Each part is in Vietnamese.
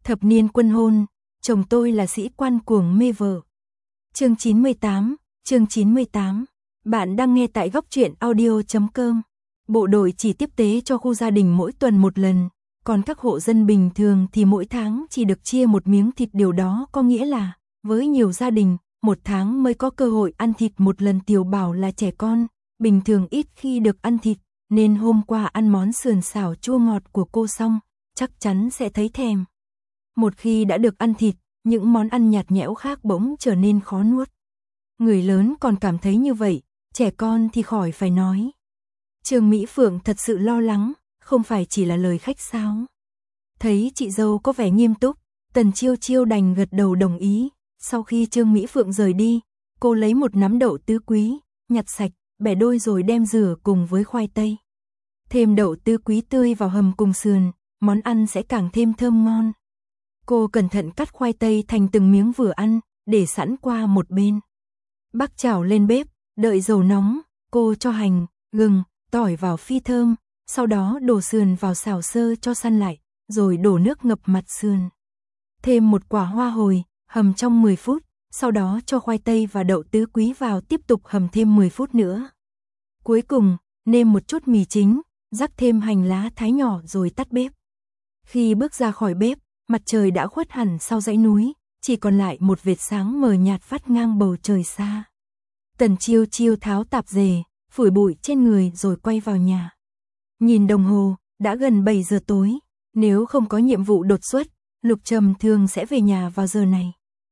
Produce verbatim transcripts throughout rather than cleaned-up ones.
Thập niên quân hôn, chồng tôi là sĩ quan cuồng mê vợ. Chương chín mươi tám, chương chín mươi tám. Bạn đang nghe tại góc truyện audio chấm com. Bộ đội chỉ tiếp tế cho khu gia đình mỗi tuần một lần, còn các hộ dân bình thường thì mỗi tháng chỉ được chia một miếng thịt. Điều đó có nghĩa là, với nhiều gia đình, một tháng mới có cơ hội ăn thịt một lần. Tiểu Bảo là trẻ con, bình thường ít khi được ăn thịt, nên hôm qua ăn món sườn xào chua ngọt của cô xong, chắc chắn sẽ thấy thèm. Một khi đã được ăn thịt, những món ăn nhạt nhẽo khác bỗng trở nên khó nuốt. Người lớn còn cảm thấy như vậy, trẻ con thì khỏi phải nói. Trương Mỹ Phượng thật sự lo lắng, không phải chỉ là lời khách sáo. Thấy chị dâu có vẻ nghiêm túc, Tần Chiêu Chiêu đành gật đầu đồng ý. Sau khi Trương Mỹ Phượng rời đi, cô lấy một nắm đậu tứ quý, nhặt sạch, bẻ đôi rồi đem rửa cùng với khoai tây. Thêm đậu tứ quý tươi vào hầm cùng sườn, món ăn sẽ càng thêm thơm ngon. Cô cẩn thận cắt khoai tây thành từng miếng vừa ăn, để sẵn qua một bên. Bắc chảo lên bếp, đợi dầu nóng, cô cho hành, gừng, tỏi vào phi thơm, sau đó đổ sườn vào xào sơ cho săn lại, rồi đổ nước ngập mặt sườn. Thêm một quả hoa hồi, hầm trong mười phút, sau đó cho khoai tây và đậu tứ quý vào tiếp tục hầm thêm mười phút nữa. Cuối cùng, nêm một chút mì chính, rắc thêm hành lá thái nhỏ rồi tắt bếp. Khi bước ra khỏi bếp, mặt trời đã khuất hẳn sau dãy núi, chỉ còn lại một vệt sáng mờ nhạt vắt ngang bầu trời xa. Tần Chiêu Chiêu tháo tạp dề, phủi bụi trên người rồi quay vào nhà. Nhìn đồng hồ, đã gần bảy giờ tối, nếu không có nhiệm vụ đột xuất, Lục Trầm thường sẽ về nhà vào giờ này.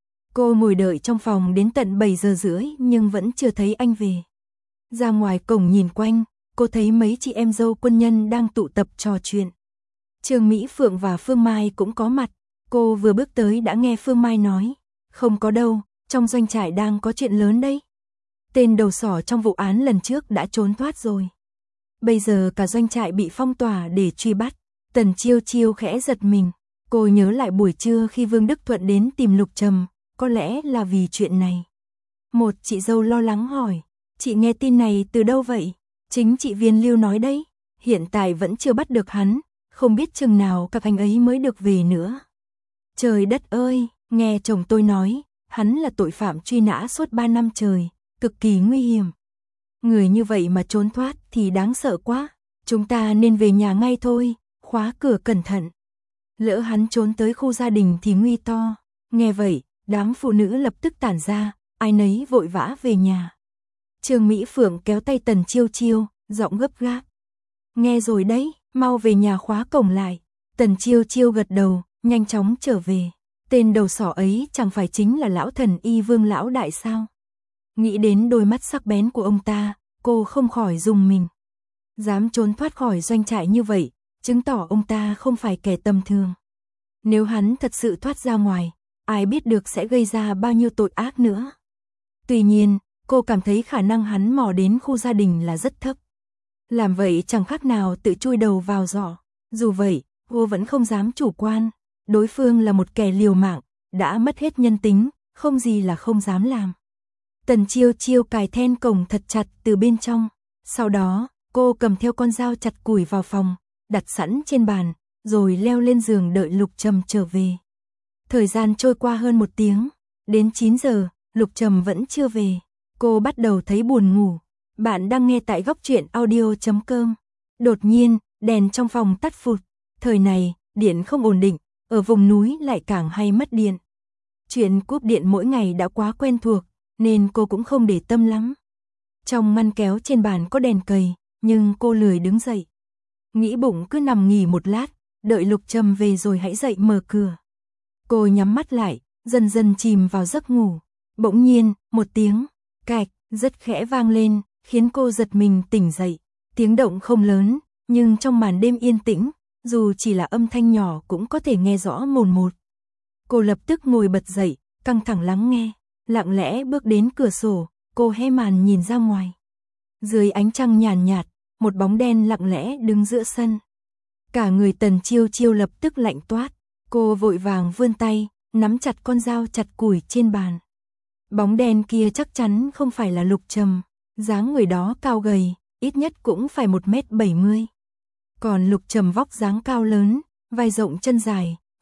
Cô ngồi đợi trong phòng đến tận bảy giờ rưỡi nhưng vẫn chưa thấy anh về. Ra ngoài cổng nhìn quanh, cô thấy mấy chị em dâu quân nhân đang tụ tập trò chuyện. Trương Mỹ Phượng và Phương Mai cũng có mặt, cô vừa bước tới đã nghe Phương Mai nói, không có đâu, trong doanh trại đang có chuyện lớn đấy. Tên đầu sỏ trong vụ án lần trước đã trốn thoát rồi. Bây giờ cả doanh trại bị phong tỏa để truy bắt. Tần Chiêu Chiêu khẽ giật mình, cô nhớ lại buổi trưa khi Vương Đức Thuận đến tìm Lục Trầm, có lẽ là vì chuyện này. Một chị dâu lo lắng hỏi, chị nghe tin này từ đâu vậy? Chính chị Viên Lưu nói đấy, hiện tại vẫn chưa bắt được hắn, không biết chừng nào các anh ấy mới được về nữa. Trời đất ơi, nghe chồng tôi nói, hắn là tội phạm truy nã suốt ba năm trời, cực kỳ nguy hiểm. Người như vậy mà trốn thoát thì đáng sợ quá, chúng ta nên về nhà ngay thôi, khóa cửa cẩn thận. Lỡ hắn trốn tới khu gia đình thì nguy to. Nghe vậy, đám phụ nữ lập tức tản ra, ai nấy vội vã về nhà. Trương Mỹ Phượng kéo tay Tần Chiêu Chiêu, giọng gấp gáp. Nghe rồi đấy, mau về nhà khóa cổng lại. Tần Chiêu Chiêu gật đầu, nhanh chóng trở về. Tên đầu sỏ ấy chẳng phải chính là lão thần y Vương lão đại sao? Nghĩ đến đôi mắt sắc bén của ông ta, cô không khỏi rùng mình. Dám trốn thoát khỏi doanh trại như vậy, chứng tỏ ông ta không phải kẻ tầm thường. Nếu hắn thật sự thoát ra ngoài, ai biết được sẽ gây ra bao nhiêu tội ác nữa. Tuy nhiên, cô cảm thấy khả năng hắn mò đến khu gia đình là rất thấp. Làm vậy chẳng khác nào tự chui đầu vào giỏ. Dù vậy, cô vẫn không dám chủ quan. Đối phương là một kẻ liều mạng, đã mất hết nhân tính, không gì là không dám làm. Tần Chiêu Chiêu cài then cổng thật chặt từ bên trong. Sau đó, cô cầm theo con dao chặt củi vào phòng, đặt sẵn trên bàn, rồi leo lên giường đợi Lục Trầm trở về. Thời gian trôi qua hơn một tiếng, đến chín giờ, Lục Trầm vẫn chưa về. Cô bắt đầu thấy buồn ngủ. Bạn đang nghe tại góc truyện audio chấm com. Đột nhiên, đèn trong phòng tắt phụt. Thời này, điện không ổn định, ở vùng núi lại càng hay mất điện. Chuyện cúp điện mỗi ngày đã quá quen thuộc, nên cô cũng không để tâm lắm. Trong ngăn kéo trên bàn có đèn cầy, nhưng cô lười đứng dậy. Nghĩ bụng cứ nằm nghỉ một lát, đợi Lục Trầm về rồi hãy dậy mở cửa. Cô nhắm mắt lại, dần dần chìm vào giấc ngủ. Bỗng nhiên, một tiếng cạch rất khẽ vang lên, khiến cô giật mình tỉnh dậy. Tiếng động không lớn, nhưng trong màn đêm yên tĩnh, dù chỉ là âm thanh nhỏ cũng có thể nghe rõ mồn một. Cô lập tức ngồi bật dậy, căng thẳng lắng nghe, lặng lẽ bước đến cửa sổ, cô hé màn nhìn ra ngoài. Dưới ánh trăng nhàn nhạt, một bóng đen lặng lẽ đứng giữa sân. Cả người Tần Chiêu Chiêu lập tức lạnh toát, cô vội vàng vươn tay, nắm chặt con dao chặt củi trên bàn. Bóng đen kia chắc chắn không phải là Lục Trầm, dáng người đó cao gầy, ít nhất cũng phải một mét bảy mươi. Còn Lục Trầm vóc dáng cao lớn, vai rộng chân dài,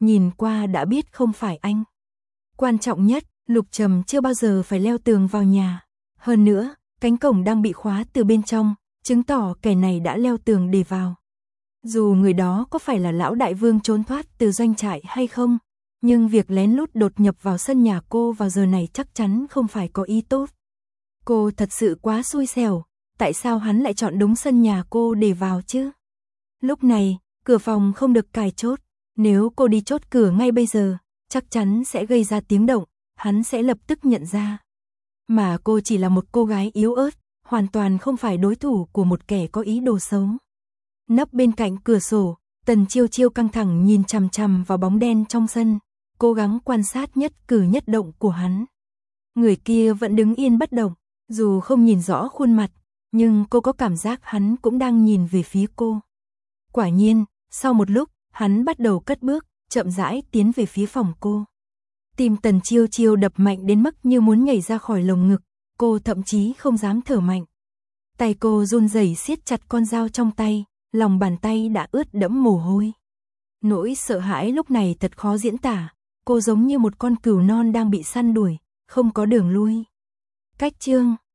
nhìn qua đã biết không phải anh. Quan trọng nhất, Lục Trầm chưa bao giờ phải leo tường vào nhà. Hơn nữa, cánh cổng đang bị khóa từ bên trong, chứng tỏ kẻ này đã leo tường để vào. Dù người đó có phải là lão đại vương trốn thoát từ doanh trại hay không, nhưng việc lén lút đột nhập vào sân nhà cô vào giờ này chắc chắn không phải có ý tốt. Cô thật sự quá xui xẻo, tại sao hắn lại chọn đúng sân nhà cô để vào chứ? Lúc này, cửa phòng không được cài chốt, nếu cô đi chốt cửa ngay bây giờ, chắc chắn sẽ gây ra tiếng động, hắn sẽ lập tức nhận ra. Mà cô chỉ là một cô gái yếu ớt, hoàn toàn không phải đối thủ của một kẻ có ý đồ xấu. Nấp bên cạnh cửa sổ, Tần Chiêu Chiêu căng thẳng nhìn chằm chằm vào bóng đen trong sân, cố gắng quan sát nhất cử nhất động của hắn. Người kia vẫn đứng yên bất động, dù không nhìn rõ khuôn mặt, nhưng cô có cảm giác hắn cũng đang nhìn về phía cô. Quả nhiên, sau một lúc, hắn bắt đầu cất bước, chậm rãi tiến về phía phòng cô. Tim Tần Chiêu Chiêu đập mạnh đến mức như muốn nhảy ra khỏi lồng ngực, cô thậm chí không dám thở mạnh. Tay cô run rẩy siết chặt con dao trong tay, lòng bàn tay đã ướt đẫm mồ hôi. Nỗi sợ hãi lúc này thật khó diễn tả, cô giống như một con cừu non đang bị săn đuổi, không có đường lui. Cách chương